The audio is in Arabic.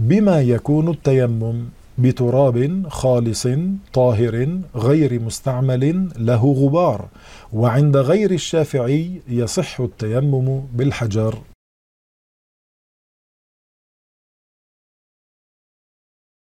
بما يكون التيمم بتراب خالص طاهر غير مستعمل له غبار. وعند غير الشافعي يصح التيمم بالحجر.